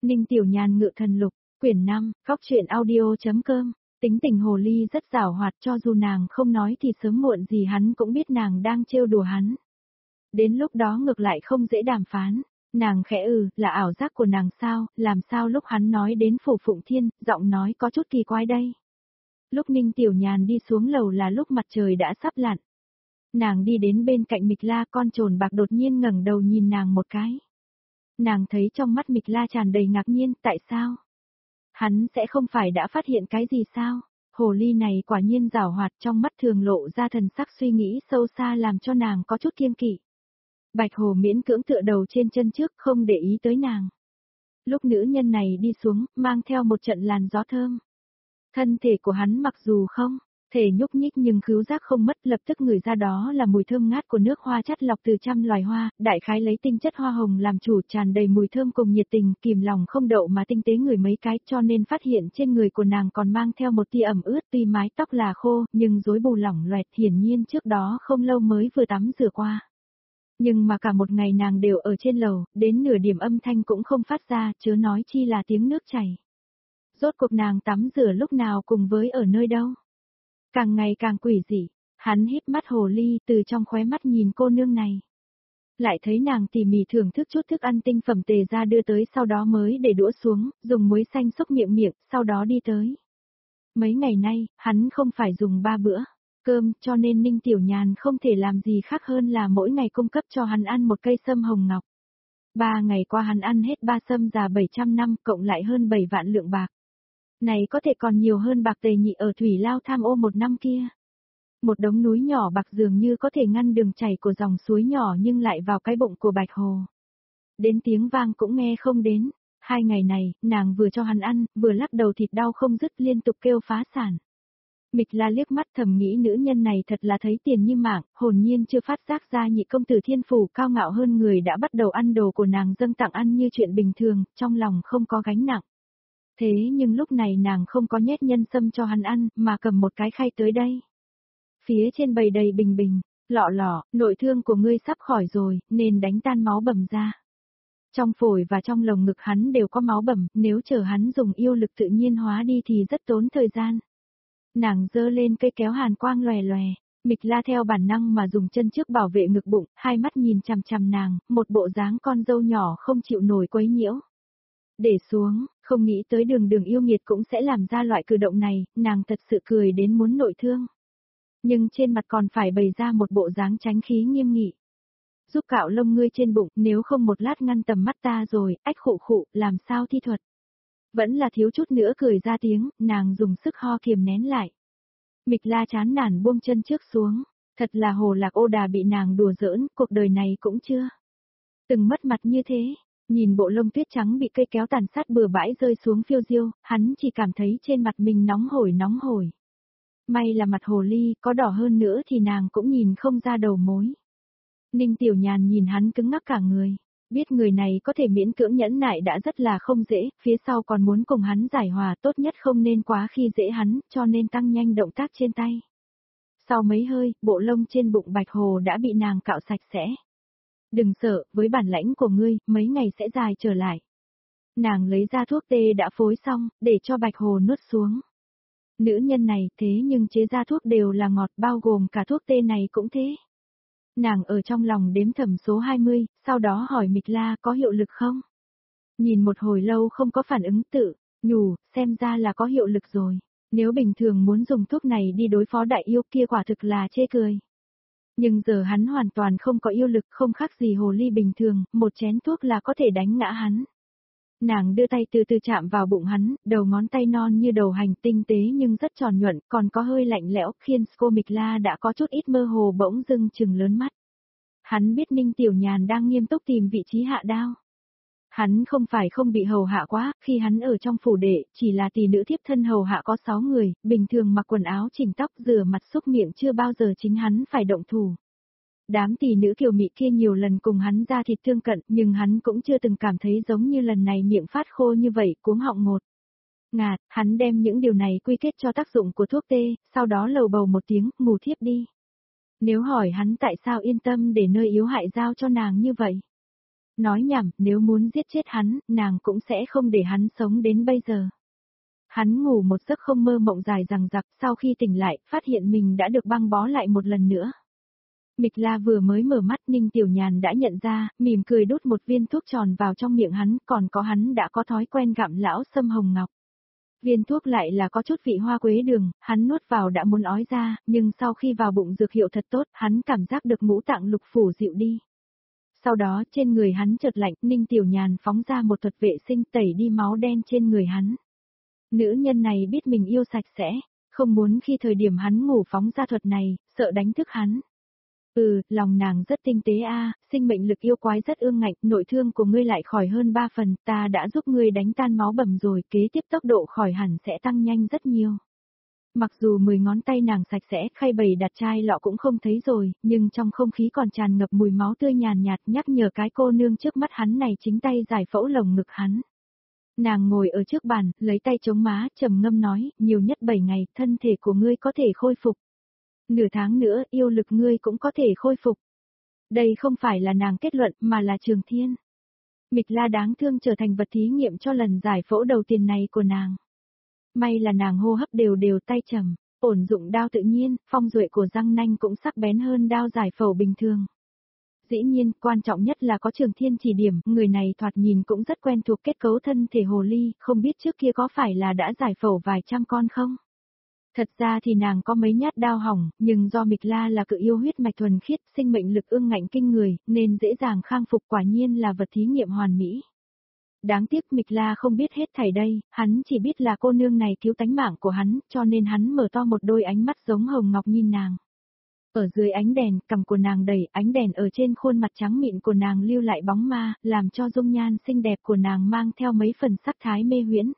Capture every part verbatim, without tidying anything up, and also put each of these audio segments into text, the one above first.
Ninh Tiểu Nhàn ngự thần lục, quyển năm, góc truyện audio.com, tính tình hồ ly rất giảo hoạt, cho dù nàng không nói thì sớm muộn gì hắn cũng biết nàng đang trêu đùa hắn. Đến lúc đó ngược lại không dễ đàm phán, nàng khẽ ừ, là ảo giác của nàng sao, làm sao lúc hắn nói đến Phủ Phụng Thiên, giọng nói có chút kỳ quái đây. Lúc Ninh Tiểu Nhàn đi xuống lầu là lúc mặt trời đã sắp lặn. Nàng đi đến bên cạnh Mịch La, con trồn bạc đột nhiên ngẩng đầu nhìn nàng một cái. Nàng thấy trong mắt Mịch La tràn đầy ngạc nhiên, tại sao? Hắn sẽ không phải đã phát hiện cái gì sao? Hồ ly này quả nhiên giảo hoạt, trong mắt thường lộ ra thần sắc suy nghĩ sâu xa làm cho nàng có chút kiêng kỵ. Bạch Hồ miễn cưỡng tựa đầu trên chân trước, không để ý tới nàng. Lúc nữ nhân này đi xuống, mang theo một trận làn gió thơm. Thân thể của hắn mặc dù không thể nhúc nhích nhưng khứu giác không mất, lập tức ngửi ra đó là mùi thơm ngát của nước hoa chắt lọc từ trăm loài hoa, đại khái lấy tinh chất hoa hồng làm chủ, tràn đầy mùi thơm cùng nhiệt tình, kìm lòng không đậu mà tinh tế ngửi mấy cái, cho nên phát hiện trên người của nàng còn mang theo một tia ẩm ướt, tuy mái tóc là khô, nhưng rối bù lỏng loẹt, hiển nhiên trước đó không lâu mới vừa tắm rửa qua. Nhưng mà cả một ngày nàng đều ở trên lầu, đến nửa điểm âm thanh cũng không phát ra, chớ nói chi là tiếng nước chảy. Rốt cuộc nàng tắm rửa lúc nào cùng với ở nơi đâu? Càng ngày càng quỷ dị, hắn híp mắt hồ ly, từ trong khóe mắt nhìn cô nương này. Lại thấy nàng tỉ mỉ thưởng thức chút thức ăn tinh phẩm tề ra đưa tới, sau đó mới để đũa xuống, dùng muối xanh xúc miệng miệng, sau đó đi tới. Mấy ngày nay, hắn không phải dùng ba bữa cơm, cho nên Ninh Tiểu Nhàn không thể làm gì khác hơn là mỗi ngày cung cấp cho hắn ăn một cây sâm hồng ngọc. Ba ngày qua hắn ăn hết ba sâm già bảy trăm năm, cộng lại hơn bảy vạn lượng bạc. Này có thể còn nhiều hơn bạc tề nhị ở Thủy Lao tham ô một năm kia. Một đống núi nhỏ bạc dường như có thể ngăn đường chảy của dòng suối nhỏ nhưng lại vào cái bụng của Bạch Hồ. Đến tiếng vang cũng nghe không đến. Hai ngày này, nàng vừa cho hắn ăn, vừa lắc đầu thịt đau không dứt, liên tục kêu phá sản. Mịch La liếc mắt thầm nghĩ nữ nhân này thật là thấy tiền như mạng, hồn nhiên chưa phát giác ra nhị công tử Thiên Phủ cao ngạo hơn người đã bắt đầu ăn đồ của nàng dâng tặng ăn như chuyện bình thường, trong lòng không có gánh nặng. Thế nhưng lúc này nàng không có nhét nhân sâm cho hắn ăn, mà cầm một cái khay tới đây. Phía trên bầy đầy bình bình, lọ lọ, nội thương của ngươi sắp khỏi rồi, nên đánh tan máu bầm ra. Trong phổi và trong lồng ngực hắn đều có máu bầm, nếu chờ hắn dùng yêu lực tự nhiên hóa đi thì rất tốn thời gian. Nàng giơ lên cây kéo hàn quang lòe lòe, Mịch La theo bản năng mà dùng chân trước bảo vệ ngực bụng, hai mắt nhìn chằm chằm nàng, một bộ dáng con dâu nhỏ không chịu nổi quấy nhiễu. Để xuống, không nghĩ tới đường đường yêu nghiệt cũng sẽ làm ra loại cử động này, nàng thật sự cười đến muốn nội thương. Nhưng trên mặt còn phải bày ra một bộ dáng tránh khí nghiêm nghị. Giúp cạo lông ngươi trên bụng, nếu không một lát ngăn tầm mắt ta rồi, ách khụ khụ, làm sao thi thuật. Vẫn là thiếu chút nữa cười ra tiếng, nàng dùng sức ho kiềm nén lại. Mịch La chán nản buông chân trước xuống, thật là hồ lạc ô đà bị nàng đùa giỡn, cuộc đời này cũng chưa từng mất mặt như thế. Nhìn bộ lông tuyết trắng bị cây kéo tàn sát bừa bãi rơi xuống phiêu diêu, hắn chỉ cảm thấy trên mặt mình nóng hổi nóng hổi. May là mặt hồ ly, có đỏ hơn nữa thì nàng cũng nhìn không ra đầu mối. Ninh Tiểu Nhàn nhìn hắn cứng ngắc cả người, biết người này có thể miễn cưỡng nhẫn nại đã rất là không dễ, phía sau còn muốn cùng hắn giải hòa, tốt nhất không nên quá khi dễ hắn, cho nên tăng nhanh động tác trên tay. Sau mấy hơi, bộ lông trên bụng Bạch Hồ đã bị nàng cạo sạch sẽ. Đừng sợ, với bản lãnh của ngươi, mấy ngày sẽ dài trở lại. Nàng lấy ra thuốc tê đã phối xong, để cho Bạch Hồ nuốt xuống. Nữ nhân này thế nhưng chế ra thuốc đều là ngọt, bao gồm cả thuốc tê này cũng thế. Nàng ở trong lòng đếm thầm số hai mươi, sau đó hỏi Mịch La có hiệu lực không? Nhìn một hồi lâu không có phản ứng, tự nhủ, xem ra là có hiệu lực rồi. Nếu bình thường muốn dùng thuốc này đi đối phó đại yêu kia quả thực là chê cười. Nhưng giờ hắn hoàn toàn không có yêu lực, không khác gì hồ ly bình thường, một chén thuốc là có thể đánh ngã hắn. Nàng đưa tay từ từ chạm vào bụng hắn, đầu ngón tay non như đầu hành, tinh tế nhưng rất tròn nhuận, còn có hơi lạnh lẽo, khiến cô Mịch La đã có chút ít mơ hồ, bỗng dưng chừng lớn mắt. Hắn biết Ninh Tiểu Nhàn đang nghiêm túc tìm vị trí hạ đao. Hắn không phải không bị hầu hạ quá, khi hắn ở trong phủ đệ, chỉ là tỷ nữ thiếp thân hầu hạ có sáu người, bình thường mặc quần áo chỉnh tóc rửa mặt xúc miệng, chưa bao giờ chính hắn phải động thủ. Đám tỷ nữ kiều mị kia nhiều lần cùng hắn ra thịt thương cận, nhưng hắn cũng chưa từng cảm thấy giống như lần này miệng phát khô như vậy, cuống họng ngột ngạt, hắn đem những điều này quy kết cho tác dụng của thuốc tê, sau đó lầu bầu một tiếng, ngủ thiếp đi. Nếu hỏi hắn tại sao yên tâm để nơi yếu hại giao cho nàng như vậy? Nói nhảm, nếu muốn giết chết hắn, nàng cũng sẽ không để hắn sống đến bây giờ. Hắn ngủ một giấc không mơ mộng dài dằng dặc, sau khi tỉnh lại, phát hiện mình đã được băng bó lại một lần nữa. Mịch La vừa mới mở mắt, Ninh Tiểu Nhàn đã nhận ra, mỉm cười đút một viên thuốc tròn vào trong miệng hắn, còn có hắn đã có thói quen gặm lão sâm hồng ngọc. Viên thuốc lại là có chút vị hoa quế đường, hắn nuốt vào đã muốn ói ra, nhưng sau khi vào bụng dược hiệu thật tốt, hắn cảm giác được ngũ tạng lục phủ dịu đi. Sau đó trên người hắn chợt lạnh, Ninh Tiểu Nhàn phóng ra một thuật vệ sinh tẩy đi máu đen trên người hắn. Nữ nhân này biết mình yêu sạch sẽ, không muốn khi thời điểm hắn ngủ phóng ra thuật này, sợ đánh thức hắn. Ừ, lòng nàng rất tinh tế a, sinh mệnh lực yêu quái rất ương ngạnh, nội thương của ngươi lại khỏi hơn ba phần, ta đã giúp ngươi đánh tan máu bầm rồi, kế tiếp tốc độ khỏi hẳn sẽ tăng nhanh rất nhiều. Mặc dù mười ngón tay nàng sạch sẽ, khay bầy đặt chai lọ cũng không thấy rồi, nhưng trong không khí còn tràn ngập mùi máu tươi nhàn nhạt nhắc nhở cái cô nương trước mắt hắn này chính tay giải phẫu lồng ngực hắn. Nàng ngồi ở trước bàn, lấy tay chống má, trầm ngâm nói, nhiều nhất bảy ngày, thân thể của ngươi có thể khôi phục. Nửa tháng nữa, yêu lực ngươi cũng có thể khôi phục. Đây không phải là nàng kết luận, mà là Trường Thiên. Mịch La đáng thương trở thành vật thí nghiệm cho lần giải phẫu đầu tiên này của nàng. May là nàng hô hấp đều đều, tay trầm, ổn dụng đao tự nhiên, phong duệ của răng nanh cũng sắc bén hơn đao giải phẫu bình thường. Dĩ nhiên, quan trọng nhất là có Trường Thiên chỉ điểm, người này thoạt nhìn cũng rất quen thuộc kết cấu thân thể hồ ly, không biết trước kia có phải là đã giải phẫu vài trăm con không? Thật ra thì nàng có mấy nhát đao hỏng, nhưng do Mịch La là cự yêu huyết mạch thuần khiết, sinh mệnh lực ương ngạnh kinh người, nên dễ dàng khang phục, quả nhiên là vật thí nghiệm hoàn mỹ. Đáng tiếc Mịch La không biết hết thảy đây, hắn chỉ biết là cô nương này cứu tánh mạng của hắn, cho nên hắn mở to một đôi ánh mắt giống hồng ngọc nhìn nàng. Ở dưới ánh đèn, cằm của nàng đầy, ánh đèn ở trên khuôn mặt trắng mịn của nàng lưu lại bóng ma, làm cho dung nhan xinh đẹp của nàng mang theo mấy phần sắc thái mê huyễn.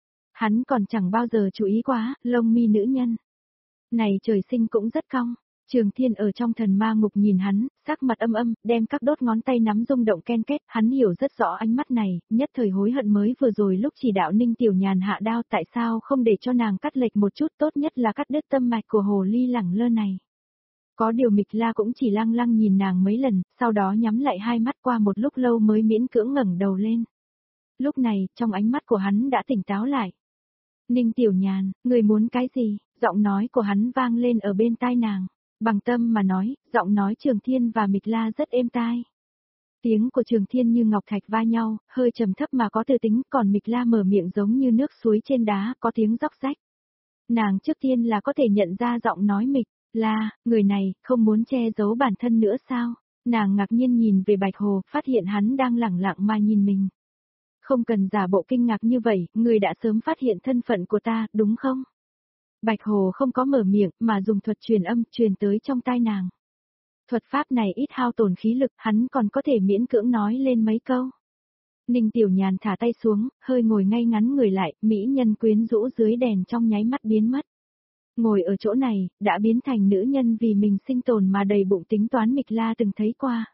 Hắn còn chẳng bao giờ chú ý quá, lông mi nữ nhân. Này trời sinh cũng rất cong. Trường Thiên ở trong thần ma ngục nhìn hắn, sắc mặt âm âm, đem các đốt ngón tay nắm rung động ken két, hắn hiểu rất rõ ánh mắt này, nhất thời hối hận mới vừa rồi lúc chỉ đạo Ninh Tiểu Nhàn hạ đao tại sao không để cho nàng cắt lệch một chút, tốt nhất là cắt đứt tâm mạch của hồ ly lẳng lơ này. Có điều Mịch La cũng chỉ lăng lăng nhìn nàng mấy lần, sau đó nhắm lại hai mắt qua một lúc lâu mới miễn cưỡng ngẩng đầu lên. Lúc này, trong ánh mắt của hắn đã tỉnh táo lại. Ninh Tiểu Nhàn, người muốn cái gì? Giọng nói của hắn vang lên ở bên tai nàng. Bằng tâm mà nói, giọng nói Trường Thiên và Mịch La rất êm tai. Tiếng của Trường Thiên như ngọc thạch va nhau, hơi trầm thấp mà có tư tính, còn Mịch La mở miệng giống như nước suối trên đá, có tiếng róc rách. Nàng trước tiên là có thể nhận ra giọng nói Mịch La, người này, không muốn che giấu bản thân nữa sao? Nàng ngạc nhiên nhìn về Bạch Hồ, phát hiện hắn đang lẳng lặng mà nhìn mình. Không cần giả bộ kinh ngạc như vậy, người đã sớm phát hiện thân phận của ta, đúng không? Bạch Hồ không có mở miệng, mà dùng thuật truyền âm, truyền tới trong tai nàng. Thuật pháp này ít hao tổn khí lực, hắn còn có thể miễn cưỡng nói lên mấy câu. Ninh Tiểu Nhàn thả tay xuống, hơi ngồi ngay ngắn người lại, mỹ nhân quyến rũ dưới đèn trong nháy mắt biến mất. Ngồi ở chỗ này, đã biến thành nữ nhân vì mình sinh tồn mà đầy bụng tính toán Mịch La từng thấy qua.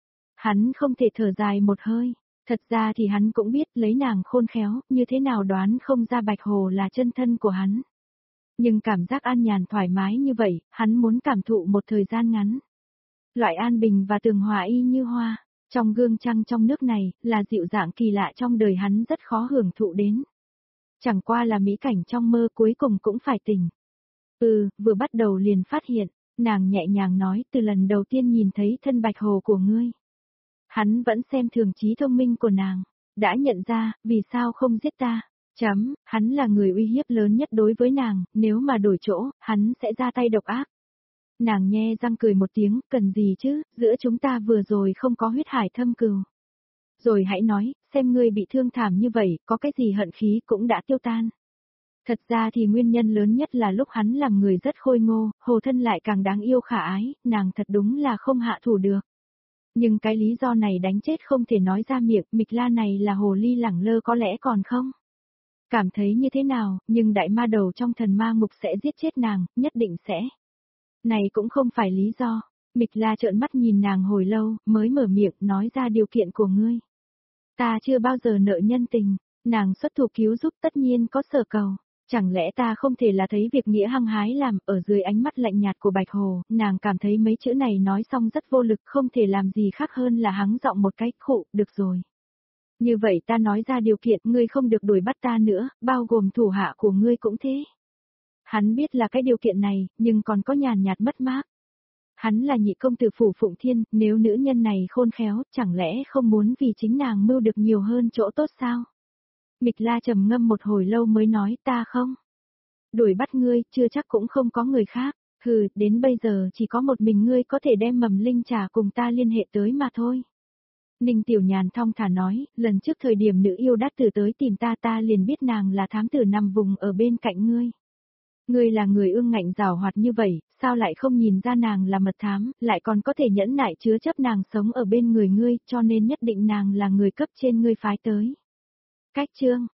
Hắn không thể thở dài một hơi. Thật ra thì hắn cũng biết lấy nàng khôn khéo, như thế nào đoán không ra Bạch Hồ là chân thân của hắn. Nhưng cảm giác an nhàn thoải mái như vậy, hắn muốn cảm thụ một thời gian ngắn. Loại an bình và tường hòa y như hoa, trong gương trăng trong nước này, là dịu dạng kỳ lạ trong đời hắn rất khó hưởng thụ đến. Chẳng qua là mỹ cảnh trong mơ cuối cùng cũng phải tỉnh. Ừ, vừa bắt đầu liền phát hiện, nàng nhẹ nhàng nói từ lần đầu tiên nhìn thấy thân Bạch Hồ của ngươi. Hắn vẫn xem thường trí thông minh của nàng, đã nhận ra, vì sao không giết ta, chấm, hắn là người uy hiếp lớn nhất đối với nàng, nếu mà đổi chỗ, hắn sẽ ra tay độc ác. Nàng nhe răng cười một tiếng, cần gì chứ, giữa chúng ta vừa rồi không có huyết hải thâm cừu. Rồi hãy nói, xem ngươi bị thương thảm như vậy, có cái gì hận khí cũng đã tiêu tan. Thật ra thì nguyên nhân lớn nhất là lúc hắn làm người rất khôi ngô, hồ thân lại càng đáng yêu khả ái, nàng thật đúng là không hạ thủ được. Nhưng cái lý do này đánh chết không thể nói ra miệng, Mịch La này là hồ ly lẳng lơ có lẽ còn không. Cảm thấy như thế nào, nhưng đại ma đầu trong thần ma ngục sẽ giết chết nàng, nhất định sẽ. Này cũng không phải lý do. Mịch La trợn mắt nhìn nàng hồi lâu, mới mở miệng nói ra điều kiện của ngươi. Ta chưa bao giờ nợ nhân tình, nàng xuất thủ cứu giúp tất nhiên có sở cầu. Chẳng lẽ ta không thể là thấy việc nghĩa hăng hái làm, ở dưới ánh mắt lạnh nhạt của Bạch Hồ, nàng cảm thấy mấy chữ này nói xong rất vô lực, không thể làm gì khác hơn là hắng giọng một cái, khụ, được rồi. Như vậy ta nói ra điều kiện, ngươi không được đuổi bắt ta nữa, bao gồm thủ hạ của ngươi cũng thế. Hắn biết là cái điều kiện này, nhưng còn có nhàn nhạt mất mát. Hắn là nhị công tử phủ Phụng Thiên, nếu nữ nhân này khôn khéo, chẳng lẽ không muốn vì chính nàng mưu được nhiều hơn chỗ tốt sao? Mịch La trầm ngâm một hồi lâu mới nói, ta không. Đuổi bắt ngươi, chưa chắc cũng không có người khác. Hừ, đến bây giờ chỉ có một mình ngươi có thể đem mầm linh trà cùng ta liên hệ tới mà thôi. Ninh Tiểu Nhàn thong thả nói, lần trước thời điểm nữ yêu đắt tử tới tìm ta ta liền biết nàng là thám tử nằm vùng ở bên cạnh ngươi. Ngươi là người ương ngạnh giảo hoạt như vậy, sao lại không nhìn ra nàng là mật thám, lại còn có thể nhẫn nại chứa chấp nàng sống ở bên người ngươi, cho nên nhất định nàng là người cấp trên ngươi phái tới. Cách chương